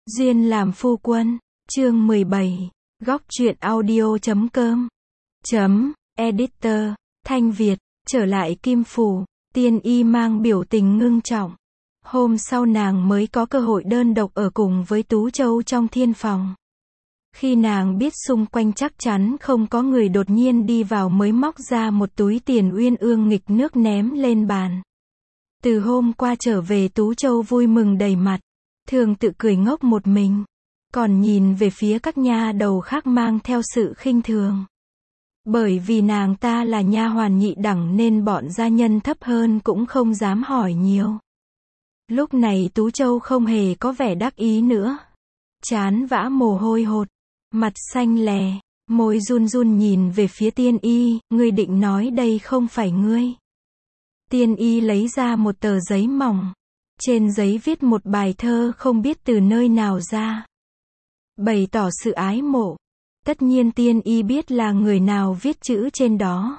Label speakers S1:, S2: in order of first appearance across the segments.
S1: Duyên làm phu quân, chương 17, góc truyện audio.com, editor, Thanh Việt, trở lại Kim Phủ, Tiên Y mang biểu tình ngưng trọng. Hôm sau nàng mới có cơ hội đơn độc ở cùng với Tú Châu trong thiên phòng. Khi nàng biết xung quanh chắc chắn không có người, đột nhiên đi vào mới móc ra một túi tiền uyên ương nghịch nước ném lên bàn. Từ hôm qua trở về, Tú Châu vui mừng đầy mặt, thường tự cười ngốc một mình, còn nhìn về phía các nha đầu khác mang theo sự khinh thường. Bởi vì nàng ta là nha hoàn nhị đẳng nên bọn gia nhân thấp hơn cũng không dám hỏi nhiều. Lúc này Tú Châu không hề có vẻ đắc ý nữa, trán vã mồ hôi hột, mặt xanh lè, môi run run nhìn về phía Tiên Y, ngươi định nói đây không phải ngươi? Tiên Y lấy ra một tờ giấy mỏng, trên giấy viết một bài thơ không biết từ nơi nào ra, bày tỏ sự ái mộ. Tất nhiên Tiên Y biết là người nào viết chữ trên đó.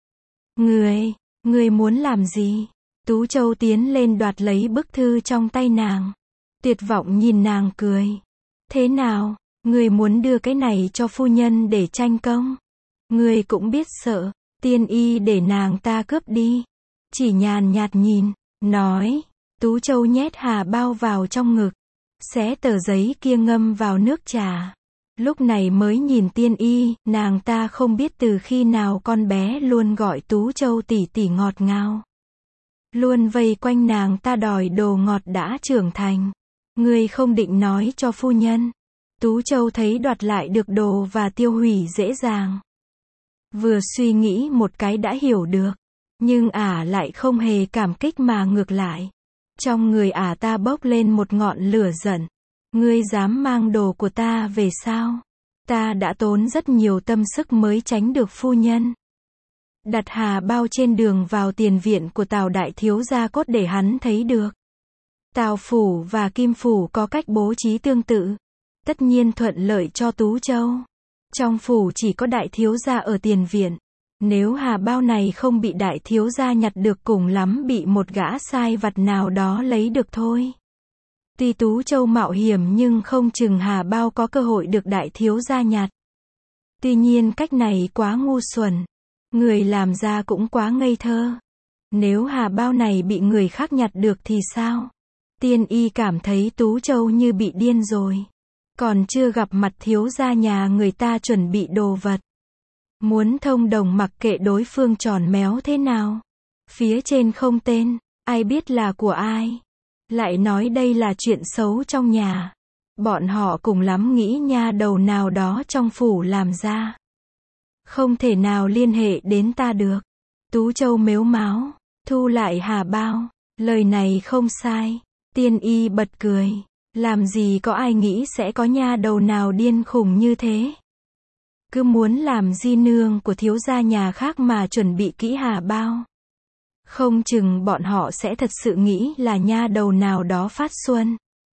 S1: Ngươi muốn làm gì? Tú Châu tiến lên đoạt lấy bức thư trong tay nàng, tuyệt vọng nhìn nàng cười. Thế nào, ngươi muốn đưa cái này cho phu nhân để tranh công? Ngươi cũng biết sợ. Tiên Y để nàng ta cướp đi, chỉ nhàn nhạt nhìn, nói. Tú Châu nhét hà bao vào trong ngực, xé tờ giấy kia ngâm vào nước trà. Lúc này mới nhìn Tiên Y, nàng ta không biết từ khi nào con bé luôn gọi Tú Châu tỷ tỷ ngọt ngào, luôn vây quanh nàng ta đòi đồ ngọt đã trưởng thành. Ngươi không định nói cho phu nhân? Tú Châu thấy đoạt lại được đồ và tiêu hủy dễ dàng, vừa suy nghĩ một cái đã hiểu được, nhưng lại không hề cảm kích mà ngược lại. Trong người ta bốc lên một ngọn lửa giận. Ngươi dám mang đồ của ta về sao? Ta đã tốn rất nhiều tâm sức mới tránh được phu nhân. Đặt hà bao trên đường vào tiền viện của Tào đại thiếu gia cốt để hắn thấy được. Tào phủ và Kim phủ có cách bố trí tương tự, tất nhiên thuận lợi cho Tú Châu. Trong phủ chỉ có đại thiếu gia ở tiền viện. Nếu hà bao này không bị đại thiếu gia nhặt được, cùng lắm bị một gã sai vặt nào đó lấy được thôi. Tuy Tú Châu mạo hiểm nhưng không chừng hà bao có cơ hội được đại thiếu gia nhặt. Tuy nhiên cách này quá ngu xuẩn, người làm ra cũng quá ngây thơ. Nếu hà bao này bị người khác nhặt được thì sao? Tiên Y cảm thấy Tú Châu như bị điên rồi. Còn chưa gặp mặt thiếu gia nhà người ta chuẩn bị đồ vật, muốn thông đồng mặc kệ đối phương tròn méo thế nào. Phía trên không tên, ai biết là của ai. Lại nói đây là chuyện xấu trong nhà. Bọn họ cùng lắm nghĩ nha đầu nào đó trong phủ làm ra. Không thể nào liên hệ đến ta được. Tú Châu mếu máo, thu lại hà bao. Lời này không sai. Tiên Y bật cười. Làm gì có ai nghĩ sẽ có nha đầu nào điên khùng như thế. Cứ muốn làm di nương của thiếu gia nhà khác mà chuẩn bị kỹ hà bao. Không chừng bọn họ sẽ thật sự nghĩ là nha đầu nào đó phát xuân.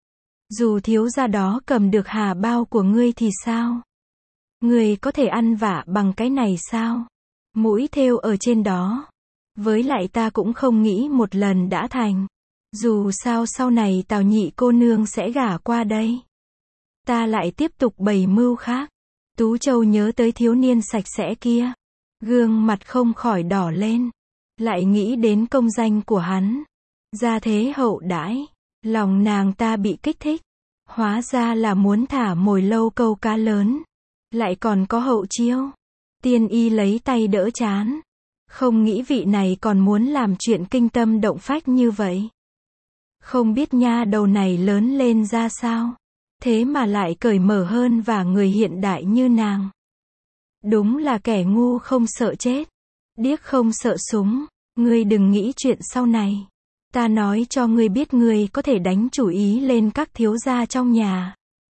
S1: Dù thiếu gia đó cầm được hà bao của ngươi thì sao? Ngươi có thể ăn vạ bằng cái này sao? Mũi thêu ở trên đó. Với lại ta cũng không nghĩ một lần đã thành. Dù sao sau này Tào nhị cô nương sẽ gả qua đây. Ta lại tiếp tục bày mưu khác. Tú Châu nhớ tới thiếu niên sạch sẽ kia, gương mặt không khỏi đỏ lên. Lại nghĩ đến công danh của hắn, gia thế hậu đãi, lòng nàng ta bị kích thích. Hóa ra là muốn thả mồi lâu câu cá lớn, lại còn có hậu chiêu. Tiên Y lấy tay đỡ trán, không nghĩ vị này còn muốn làm chuyện kinh tâm động phách như vậy. Không biết nha đầu này lớn lên ra sao, thế mà lại cởi mở hơn và người hiện đại như nàng. Đúng là kẻ ngu không sợ chết, điếc không sợ súng. Ngươi đừng nghĩ chuyện sau này. Ta nói cho ngươi biết, ngươi có thể đánh chủ ý lên các thiếu gia trong nhà,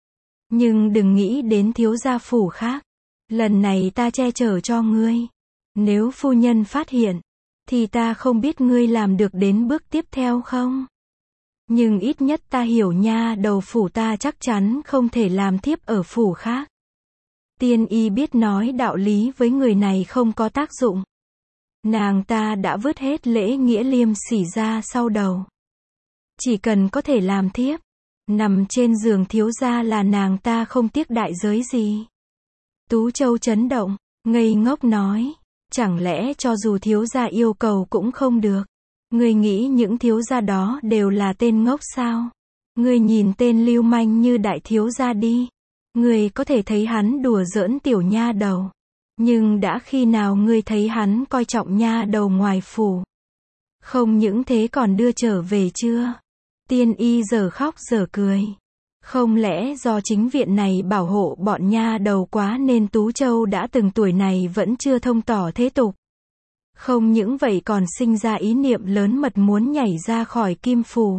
S1: nhưng đừng nghĩ đến thiếu gia phủ khác. Lần này ta che chở cho ngươi. Nếu phu nhân phát hiện, thì ta không biết ngươi làm được đến bước tiếp theo không. Nhưng ít nhất ta hiểu nha đầu phủ ta chắc chắn không thể làm thiếp ở phủ khác. Tiên Y biết nói đạo lý với người này không có tác dụng. Nàng ta đã vứt hết lễ nghĩa liêm sỉ ra sau đầu. Chỉ cần có thể làm thiếp, Nằm trên giường thiếu gia là nàng ta không tiếc đại giới gì. Tú Châu chấn động, ngây ngốc nói, chẳng lẽ cho dù thiếu gia yêu cầu cũng không được? Ngươi nghĩ những thiếu gia đó đều là tên ngốc sao? Ngươi nhìn tên lưu manh như đại thiếu gia đi. Ngươi có thể thấy hắn đùa giỡn tiểu nha đầu. Nhưng đã khi nào ngươi thấy hắn coi trọng nha đầu ngoài phủ? Không những thế còn đưa trở về chưa? Tiên y giờ khóc giờ cười. Không lẽ do chính viện này bảo hộ bọn nha đầu quá nên Tú Châu đã từng tuổi này vẫn chưa thông tỏ thế tục? Không những vậy còn sinh ra ý niệm lớn mật muốn nhảy ra khỏi Kim Phủ,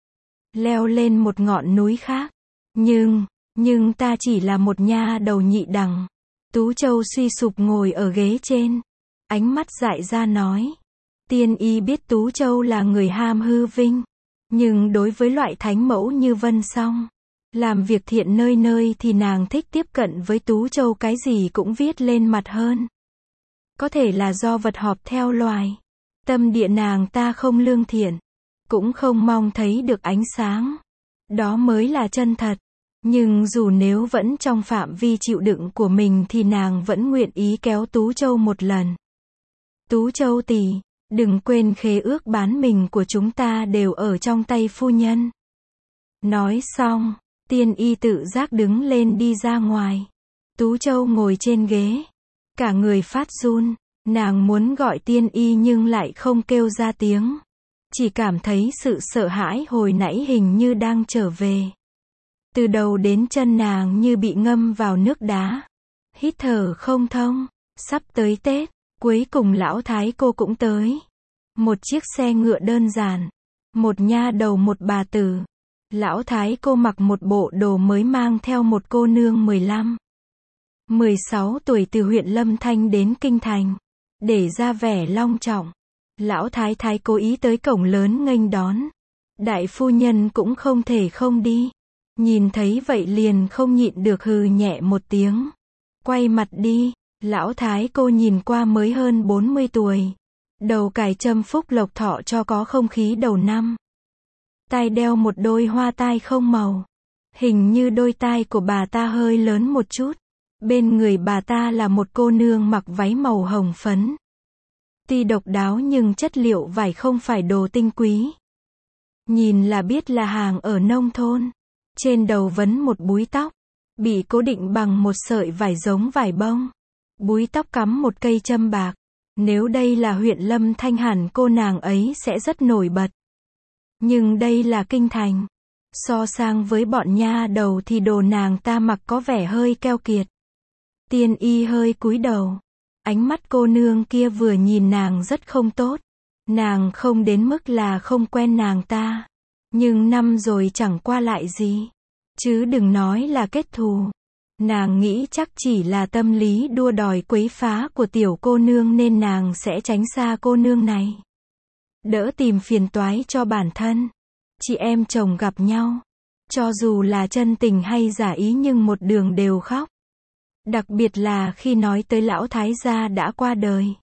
S1: leo lên một ngọn núi khác. Nhưng ta chỉ là một nha đầu nhị đẳng. Tú Châu suy sụp ngồi ở ghế trên, ánh mắt dại ra nói. Tiên y biết Tú Châu là người ham hư vinh, nhưng đối với loại thánh mẫu như Vân Song, làm việc thiện nơi nơi thì nàng thích tiếp cận với Tú Châu cái gì cũng viết lên mặt hơn. Có thể là do vật họp theo loài. Tâm địa nàng ta không lương thiện, cũng không mong thấy được ánh sáng. Đó mới là chân thật. Nhưng dù nếu vẫn trong phạm vi chịu đựng của mình thì nàng vẫn nguyện ý kéo Tú Châu một lần. Tú Châu tỷ, đừng quên khế ước bán mình của chúng ta đều ở trong tay phu nhân. Nói xong, tiên y tự giác đứng lên đi ra ngoài. Tú Châu ngồi trên ghế, cả người phát run. Nàng muốn gọi tiên y nhưng lại không kêu ra tiếng. Chỉ cảm thấy sự sợ hãi hồi nãy hình như đang trở về. Từ đầu đến chân nàng như bị ngâm vào nước đá. Hít thở không thông. Sắp tới Tết, cuối cùng lão thái cô cũng tới. Một chiếc xe ngựa đơn giản. Một nha đầu một bà tử. Lão thái cô mặc một bộ đồ mới mang theo một cô nương 15, 16 tuổi từ huyện Lâm Thanh đến Kinh Thành. Để ra vẻ long trọng, lão thái thái cố ý tới cổng lớn nghênh đón. Đại phu nhân cũng không thể không đi. Nhìn thấy vậy liền không nhịn được hừ nhẹ một tiếng. Quay mặt đi, lão thái cô nhìn qua mới hơn 40 tuổi. Đầu cài châm phúc lộc thọ cho có không khí đầu năm. Tai đeo một đôi hoa tai không màu. Hình như đôi tai của bà ta hơi lớn một chút. Bên người bà ta là một cô nương mặc váy màu hồng phấn. Tuy độc đáo nhưng chất liệu vải không phải đồ tinh quý. Nhìn là biết là hàng ở nông thôn. Trên đầu vấn một búi tóc, bị cố định bằng một sợi vải giống vải bông. Búi tóc cắm một cây châm bạc. Nếu đây là huyện Lâm Thanh hẳn cô nàng ấy sẽ rất nổi bật. Nhưng đây là Kinh Thành. So sang với bọn nha đầu thì đồ nàng ta mặc có vẻ hơi keo kiệt. Tiên y hơi cúi đầu. Ánh mắt cô nương kia vừa nhìn nàng rất không tốt. Nàng không đến mức là không quen nàng ta. Nhưng năm rồi chẳng qua lại gì. Chứ đừng nói là kết thù. Nàng nghĩ chắc chỉ là tâm lý đua đòi quấy phá của tiểu cô nương nên nàng sẽ tránh xa cô nương này. Đỡ tìm phiền toái cho bản thân. Chị em chồng gặp nhau. Cho dù là chân tình hay giả ý nhưng một đường đều khóc. Đặc biệt là khi nói tới lão thái gia đã qua đời.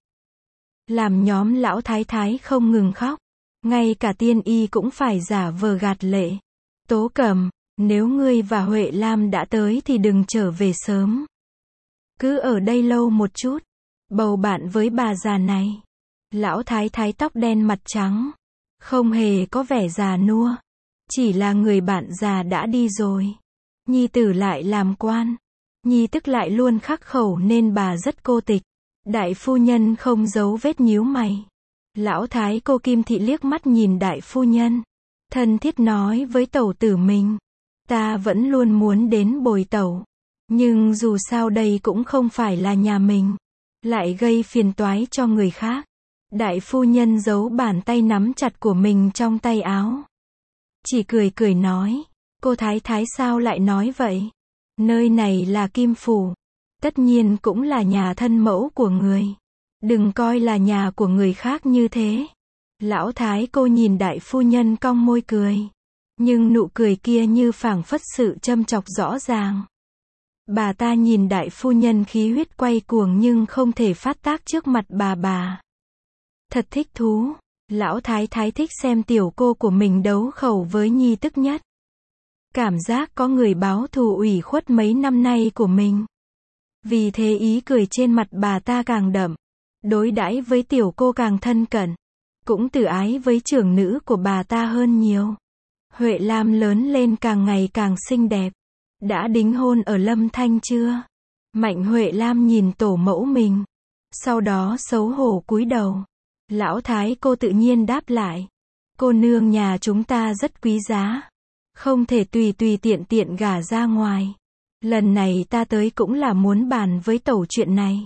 S1: Làm nhóm lão thái thái không ngừng khóc. Ngay cả tiên y cũng phải giả vờ gạt lệ. Tố Cẩm, nếu ngươi và Huệ Lam đã tới thì đừng trở về sớm. Cứ ở đây lâu một chút. Bầu bạn với bà già này. Lão thái thái tóc đen mặt trắng. Không hề có vẻ già nua. Chỉ là người bạn già đã đi rồi. Nhi tử lại làm quan. Nhi tức lại luôn khắc khẩu nên bà rất cô tịch. Đại phu nhân không giấu vết nhíu mày. Lão thái cô Kim Thị liếc mắt nhìn đại phu nhân. Thân thiết nói với tẩu tử mình. Ta vẫn luôn muốn đến bồi tẩu. Nhưng dù sao đây cũng không phải là nhà mình. Lại gây phiền toái cho người khác. Đại phu nhân giấu bàn tay nắm chặt của mình trong tay áo. Chỉ cười cười nói. Cô thái thái sao lại nói vậy? Nơi này là Kim Phủ. Tất nhiên cũng là nhà thân mẫu của người. Đừng coi là nhà của người khác như thế. Lão thái cô nhìn đại phu nhân cong môi cười. Nhưng nụ cười kia như phảng phất sự châm chọc rõ ràng. Bà ta nhìn đại phu nhân khí huyết quay cuồng nhưng không thể phát tác trước mặt bà. Thật thích thú. Lão thái thái thích xem tiểu cô của mình đấu khẩu với nhi tức nhất. Cảm giác có người báo thù ủy khuất mấy năm nay của mình. Vì thế ý cười trên mặt bà ta càng đậm. Đối đãi với tiểu cô càng thân cận. Cũng từ ái với trưởng nữ của bà ta hơn nhiều. Huệ Lam lớn lên càng ngày càng xinh đẹp. Đã đính hôn ở Lâm Thanh chưa? Mạnh Huệ Lam nhìn tổ mẫu mình. Sau đó xấu hổ cúi đầu. Lão thái cô tự nhiên đáp lại. Cô nương nhà chúng ta rất quý giá. Không thể tùy tùy tiện tiện gả ra ngoài. Lần này ta tới cũng là muốn bàn với tẩu chuyện này.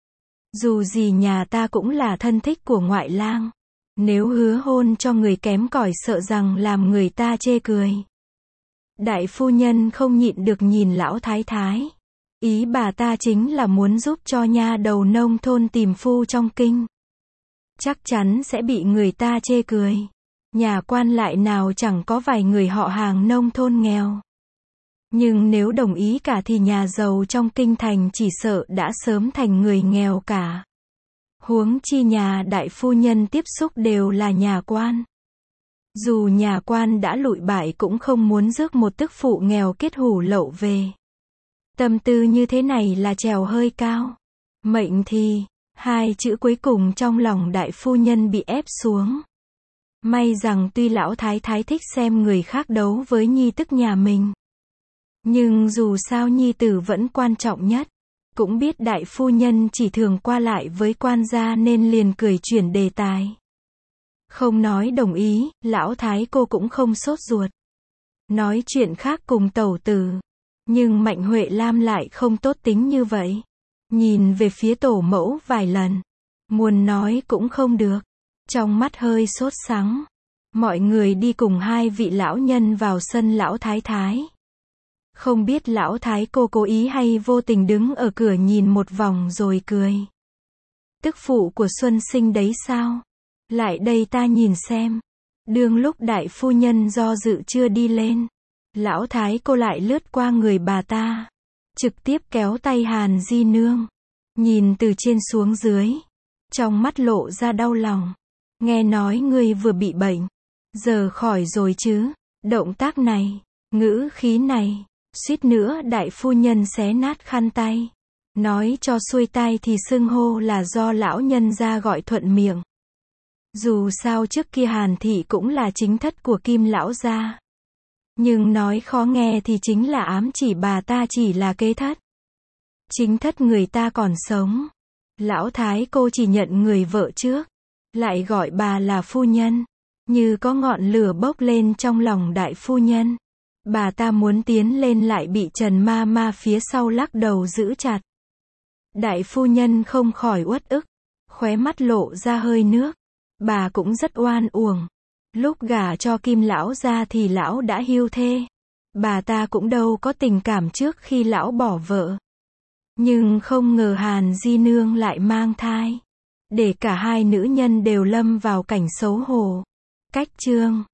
S1: Dù gì nhà ta cũng là thân thích của ngoại lang. Nếu hứa hôn cho người kém cỏi sợ rằng làm người ta chê cười. Đại phu nhân không nhịn được nhìn lão thái thái. Ý bà ta chính là muốn giúp cho nha đầu nông thôn tìm phu trong kinh. Chắc chắn sẽ bị người ta chê cười. Nhà quan lại nào chẳng có vài người họ hàng nông thôn nghèo. Nhưng nếu đồng ý cả thì nhà giàu trong kinh thành chỉ sợ đã sớm thành người nghèo cả. Huống chi nhà đại phu nhân tiếp xúc đều là nhà quan. Dù nhà quan đã lụi bại cũng không muốn rước một tức phụ nghèo kết hủ lậu về. Tâm tư như thế này là trèo hơi cao. Mệnh thì, hai chữ cuối cùng trong lòng đại phu nhân bị ép xuống. May rằng tuy lão thái thái thích xem người khác đấu với nhi tức nhà mình. Nhưng dù sao nhi tử vẫn quan trọng nhất. Cũng biết đại phu nhân chỉ thường qua lại với quan gia nên liền cười chuyển đề tài. Không nói đồng ý, lão thái cô cũng không sốt ruột. Nói chuyện khác cùng tẩu tử. Nhưng Mạnh Huệ Lam lại không tốt tính như vậy. Nhìn về phía tổ mẫu vài lần. Muốn nói cũng không được. Trong mắt hơi sốt sắng. Mọi người đi cùng hai vị lão nhân vào sân lão thái thái. Không biết lão thái cô cố ý hay vô tình đứng ở cửa nhìn một vòng rồi cười. Tức phụ của Xuân Sinh đấy sao? Lại đây ta nhìn xem. Đương lúc đại phu nhân do dự chưa đi lên. Lão thái cô lại lướt qua người bà ta. Trực tiếp kéo tay Hàn Di Nương. Nhìn từ trên xuống dưới. Trong mắt lộ ra đau lòng. Nghe nói ngươi vừa bị bệnh. Giờ khỏi rồi chứ. Động tác này, ngữ khí này. Suýt nữa đại phu nhân xé nát khăn tay. Nói cho xuôi tai thì xưng hô là do lão nhân gia gọi thuận miệng. Dù sao trước kia Hàn thị cũng là chính thất của Kim lão gia. Nhưng nói khó nghe thì chính là ám chỉ bà ta chỉ là kế thất. Chính thất người ta còn sống. Lão thái cô chỉ nhận người vợ trước. Lại gọi bà là phu nhân. Như có ngọn lửa bốc lên trong lòng đại phu nhân. Bà ta muốn tiến lên lại bị Trần ma ma phía sau lắc đầu giữ chặt. Đại phu nhân không khỏi uất ức. Khóe mắt lộ ra hơi nước. Bà cũng rất oan uổng. Lúc gả cho Kim lão ra thì lão đã hưu thê. Bà ta cũng đâu có tình cảm trước khi lão bỏ vợ. Nhưng không ngờ Hàn Di Nương lại mang thai. Để cả hai nữ nhân đều lâm vào cảnh xấu hổ. Cách chương